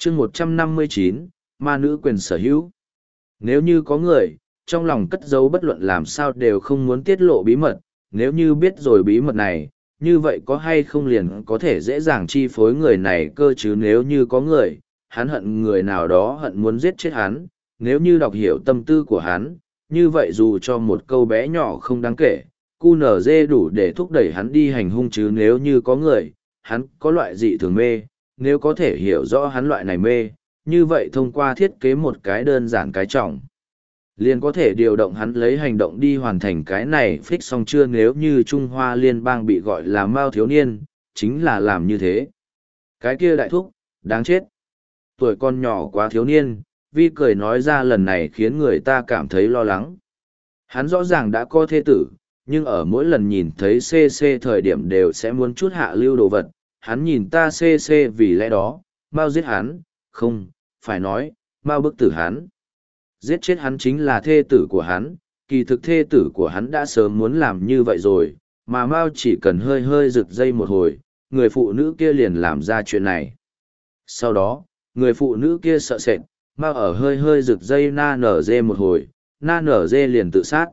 chương 159, ma nữ quyền sở hữu. Nếu như có người, trong lòng cất giấu bất luận làm sao đều không muốn tiết lộ bí mật, nếu như biết rồi bí mật này, như vậy có hay không liền có thể dễ dàng chi phối người này cơ chứ nếu như có người, hắn hận người nào đó hận muốn giết chết hắn, nếu như đọc hiểu tâm tư của hắn, như vậy dù cho một câu bé nhỏ không đáng kể, QNZ đủ để thúc đẩy hắn đi hành hung chứ nếu như có người, hắn có loại dị thường mê, nếu có thể hiểu rõ hắn loại này mê, như vậy thông qua thiết kế một cái đơn giản cái trọng, liền có thể điều động hắn lấy hành động đi hoàn thành cái này phích xong chưa nếu như Trung Hoa Liên bang bị gọi là Mao thiếu niên, chính là làm như thế. Cái kia đại thúc, đáng chết. Tuổi con nhỏ quá thiếu niên, Vi cười nói ra lần này khiến người ta cảm thấy lo lắng. Hắn rõ ràng đã có thê tử, nhưng ở mỗi lần nhìn thấy CC thời điểm đều sẽ muốn chút hạ lưu đồ vật. Hắn nhìn ta CC vì lẽ đó, Mao giết hắn, không, phải nói, Mao bức tử hắn. Giết chết hắn chính là thê tử của hắn, kỳ thực thê tử của hắn đã sớm muốn làm như vậy rồi, mà Mao chỉ cần hơi hơi giật dây một hồi, người phụ nữ kia liền làm ra chuyện này. Sau đó, người phụ nữ kia sợ sệt, Mao ở hơi hơi giật dây na nở dê một hồi, na nở dê liền tự sát.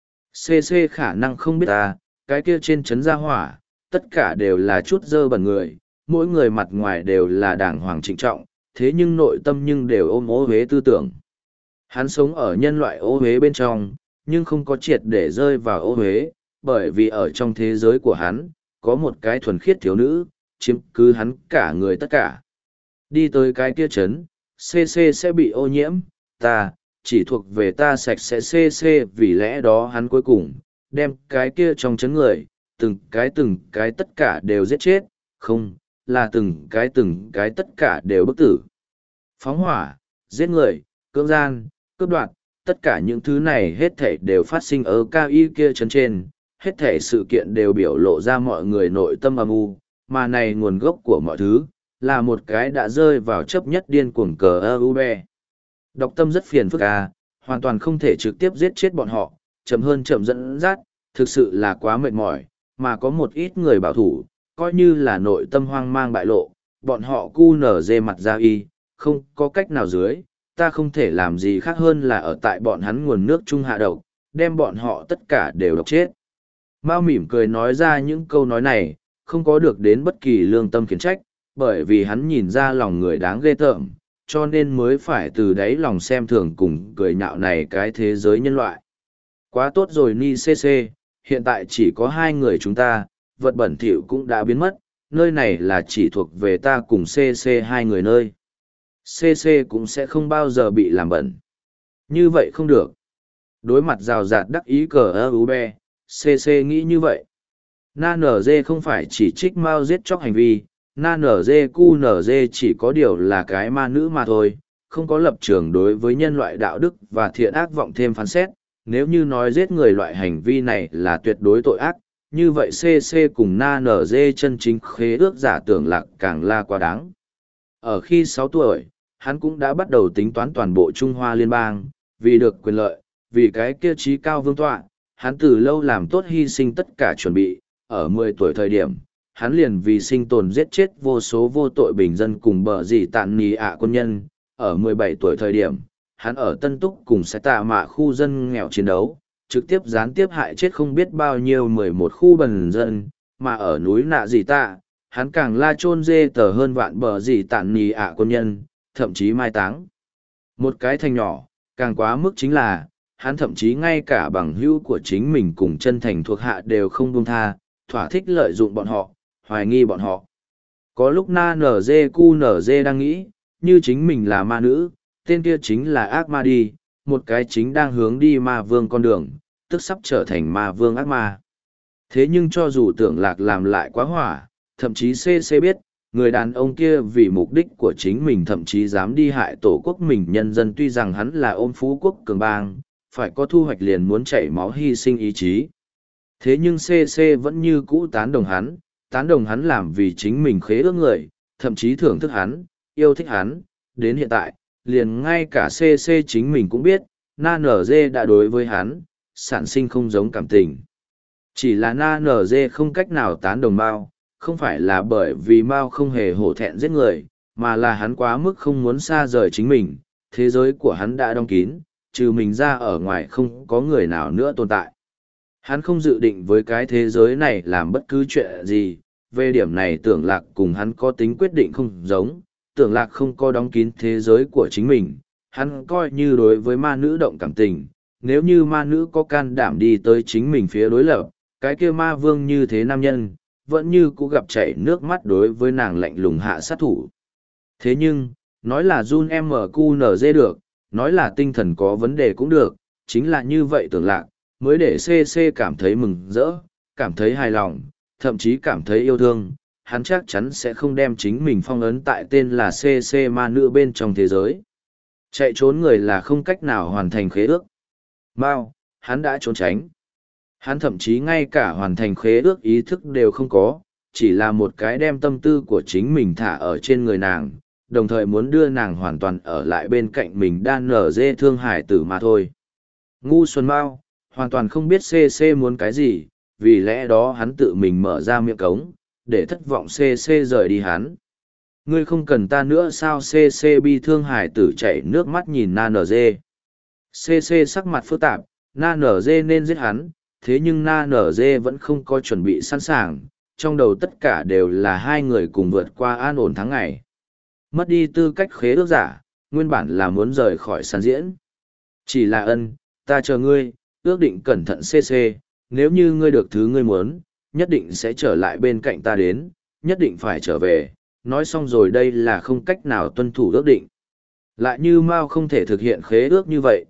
CC khả năng không biết ta, cái kia trên chấn gia hỏa, tất cả đều là chút dơ bẩn người, mỗi người mặt ngoài đều là đàng hoàng trịnh trọng, thế nhưng nội tâm nhưng đều ôm ô uế tư tưởng. Hắn sống ở nhân loại ô uế bên trong, nhưng không có triệt để rơi vào ô uế, bởi vì ở trong thế giới của hắn, có một cái thuần khiết thiếu nữ, chiếm cứ hắn cả người tất cả. Đi tới cái kia chấn, CC sẽ bị ô nhiễm, ta, chỉ thuộc về ta sạch sẽ CC vì lẽ đó hắn cuối cùng, đem cái kia trong chấn người, từng cái tất cả đều giết chết, không, là từng cái tất cả đều bức tử. Phóng hỏa, giết người, cưỡng gian, cướp đoạt, tất cả những thứ này hết thảy đều phát sinh ở cao y kia chấn trên, hết thảy sự kiện đều biểu lộ ra mọi người nội tâm âm u, mà này nguồn gốc của mọi thứ, là một cái đã rơi vào chấp nhất điên cuồng cờ ơ-u-be. Đọc tâm rất phiền phức hoàn toàn không thể trực tiếp giết chết bọn họ, chậm hơn chậm dẫn dắt, thực sự là quá mệt mỏi, mà có một ít người bảo thủ, coi như là nội tâm hoang mang bại lộ, bọn họ cu nở dê mặt ra y, không có cách nào dưới, ta không thể làm gì khác hơn là ở tại bọn hắn nguồn nước trung hạ độc, đem bọn họ tất cả đều độc chết. Mao mỉm cười nói ra những câu nói này, không có được đến bất kỳ lương tâm khiển trách, bởi vì hắn nhìn ra lòng người đáng ghê tởm, cho nên mới phải từ đáy lòng xem thường cùng cười nhạo này cái thế giới nhân loại. Quá tốt rồi Ni CC, hiện tại chỉ có hai người chúng ta, vật bẩn thỉu cũng đã biến mất, nơi này là chỉ thuộc về ta cùng CC hai người nơi. CC cũng sẽ không bao giờ bị làm bẩn. Như vậy không được. Đối mặt rào rạt đắc ý cờ ơ-u-be, CC nghĩ như vậy. Na NG không phải chỉ trích Mao giết chóc hành vi, Na NG cu NG chỉ có điều là cái ma nữ mà thôi, không có lập trường đối với nhân loại đạo đức và thiện ác vọng thêm phán xét. Nếu như nói giết người loại hành vi này là tuyệt đối tội ác, như vậy CC cùng Na NG chân chính khế ước giả tưởng lạc càng là quá đáng. Ở khi 6 tuổi, hắn cũng đã bắt đầu tính toán toàn bộ Trung Hoa Liên bang, vì được quyền lợi, vì cái kia trí cao vương tọa, hắn từ lâu làm tốt hy sinh tất cả chuẩn bị, ở 10 tuổi thời điểm, hắn liền vì sinh tồn giết chết vô số vô tội bình dân cùng bờ dì tạn nì ạ quân nhân, ở 17 tuổi thời điểm, hắn ở Tân Túc cùng sẽ tạ mạ khu dân nghèo chiến đấu, trực tiếp gián tiếp hại chết không biết bao nhiêu 11 khu bần dân, mà ở núi nạ dì tạ, hắn càng la chôn dê tờ hơn vạn bờ dì tạn nì ạ quân nhân, thậm chí mai táng. Một cái thành nhỏ, càng quá mức chính là, hắn thậm chí ngay cả bằng hữu của chính mình cùng chân thành thuộc hạ đều không buông tha, thỏa thích lợi dụng bọn họ, hoài nghi bọn họ. Có lúc Na NG đang nghĩ, như chính mình là ma nữ, tên kia chính là ác ma đi, một cái chính đang hướng đi ma vương con đường, tức sắp trở thành ma vương ác ma. Thế nhưng cho dù tưởng lạc làm lại quá hỏa, thậm chí CC biết, người đàn ông kia vì mục đích của chính mình thậm chí dám đi hại tổ quốc mình nhân dân tuy rằng hắn là ôm phú quốc cường bang, phải có thu hoạch liền muốn chảy máu hy sinh ý chí. Thế nhưng CC vẫn như cũ tán đồng hắn làm vì chính mình khế ước người, thậm chí thưởng thức hắn, yêu thích hắn, đến hiện tại, liền ngay cả CC chính mình cũng biết, Na NG đã đối với hắn, sản sinh không giống cảm tình. Chỉ là Na NG không cách nào tán đồng Mao, không phải là bởi vì Mao không hề hổ thẹn giết người, mà là hắn quá mức không muốn xa rời chính mình, thế giới của hắn đã đóng kín, trừ mình ra ở ngoài không có người nào nữa tồn tại. Hắn không dự định với cái thế giới này làm bất cứ chuyện gì, về điểm này tưởng lạc cùng hắn có tính quyết định không giống, tưởng lạc không có đóng kín thế giới của chính mình, hắn coi như đối với ma nữ động cảm tình, nếu như ma nữ có can đảm đi tới chính mình phía đối lập, cái kia ma vương như thế nam nhân, vẫn như cũ gặp chảy nước mắt đối với nàng lạnh lùng hạ sát thủ. Thế nhưng, nói là Jun MQNZ được, nói là tinh thần có vấn đề cũng được, chính là như vậy tưởng lạc, mới để CC cảm thấy mừng rỡ, cảm thấy hài lòng, thậm chí cảm thấy yêu thương, hắn chắc chắn sẽ không đem chính mình phong ấn tại tên là CC ma nữ bên trong thế giới. Chạy trốn người là không cách nào hoàn thành khế ước. Mao, hắn đã trốn tránh. Hắn thậm chí ngay cả hoàn thành khế ước ý thức đều không có, chỉ là một cái đem tâm tư của chính mình thả ở trên người nàng, đồng thời muốn đưa nàng hoàn toàn ở lại bên cạnh mình đan nở dê thương hải tử mà thôi. Ngu xuân Mao, hoàn toàn không biết CC muốn cái gì, vì lẽ đó hắn tự mình mở ra miệng cống, để thất vọng CC rời đi hắn. Ngươi không cần ta nữa sao CC bi thương hải tử chảy nước mắt nhìn Na NG. CC sắc mặt phức tạp, Na NG nên giết hắn, thế nhưng Na NG vẫn không có chuẩn bị sẵn sàng, trong đầu tất cả đều là hai người cùng vượt qua an ổn tháng ngày. Mất đi tư cách khế ước giả, nguyên bản là muốn rời khỏi sàn diễn. Chỉ là ta chờ ngươi, ước định cẩn thận CC, nếu như ngươi được thứ ngươi muốn, nhất định sẽ trở lại bên cạnh ta đến, nhất định phải trở về, nói xong rồi đây là không cách nào tuân thủ ước định. Lại như Mao không thể thực hiện khế ước như vậy,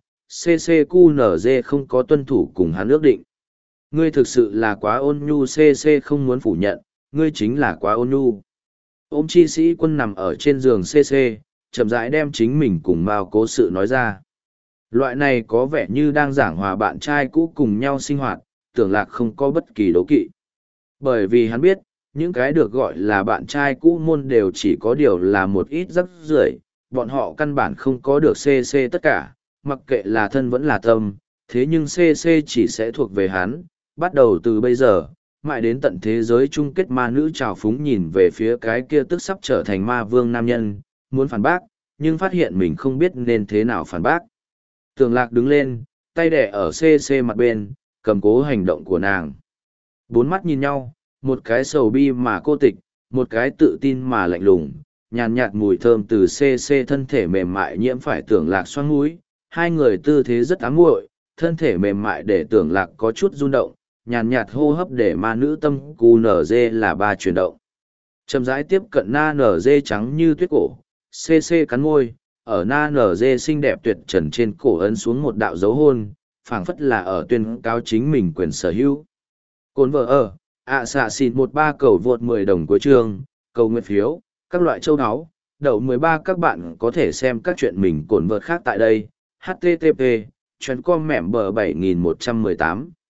CCQNZ không có tuân thủ cùng hắn ước định. Ngươi thực sự là quá ôn nhu CC không muốn phủ nhận, ngươi chính là quá ôn nhu. Ôm chi sĩ quân nằm ở trên giường CC, chậm rãi đem chính mình cùng Mao cố sự nói ra. Loại này có vẻ như đang giảng hòa bạn trai cũ cùng nhau sinh hoạt, tưởng lạc không có bất kỳ đố kỵ. Bởi vì hắn biết, những cái được gọi là bạn trai cũ môn đều chỉ có điều là một ít rắc rưởi, bọn họ căn bản không có được CC tất cả, mặc kệ là thân vẫn là tâm, thế nhưng CC chỉ sẽ thuộc về hắn, bắt đầu từ bây giờ, mãi đến tận thế giới chung kết ma nữ trào phúng nhìn về phía cái kia tức sắp trở thành ma vương nam nhân, muốn phản bác, nhưng phát hiện mình không biết nên thế nào phản bác. Tường lạc đứng lên, tay đẻ ở CC mặt bên, cầm cố hành động của nàng. Bốn mắt nhìn nhau, một cái sầu bi mà cô tịch, một cái tự tin mà lạnh lùng, nhàn nhạt mùi thơm từ CC thân thể mềm mại nhiễm phải tưởng lạc xoang mũi, hai người tư thế rất ám muội, thân thể mềm mại để tưởng lạc có chút rung động, nhàn nhạt hô hấp để ma nữ tâm QNZ là ba chuyển động. Chậm rãi tiếp cận na NG trắng như tuyết cổ, CC cắn môi, ở na NG xinh đẹp tuyệt trần trên cổ ấn xuống một đạo dấu hôn, phảng phất là ở tuyên cáo chính mình quyền sở hữu. Cồn vợ ở, xạ xịn 13 cầu vượt 10 đồng cuối chương, cầu nguyện phiếu, các loại châu áo, đậu 13 các bạn có thể xem các chuyện mình cồn vợt khác tại đây, http, chuyến com mẻm bờ 7118.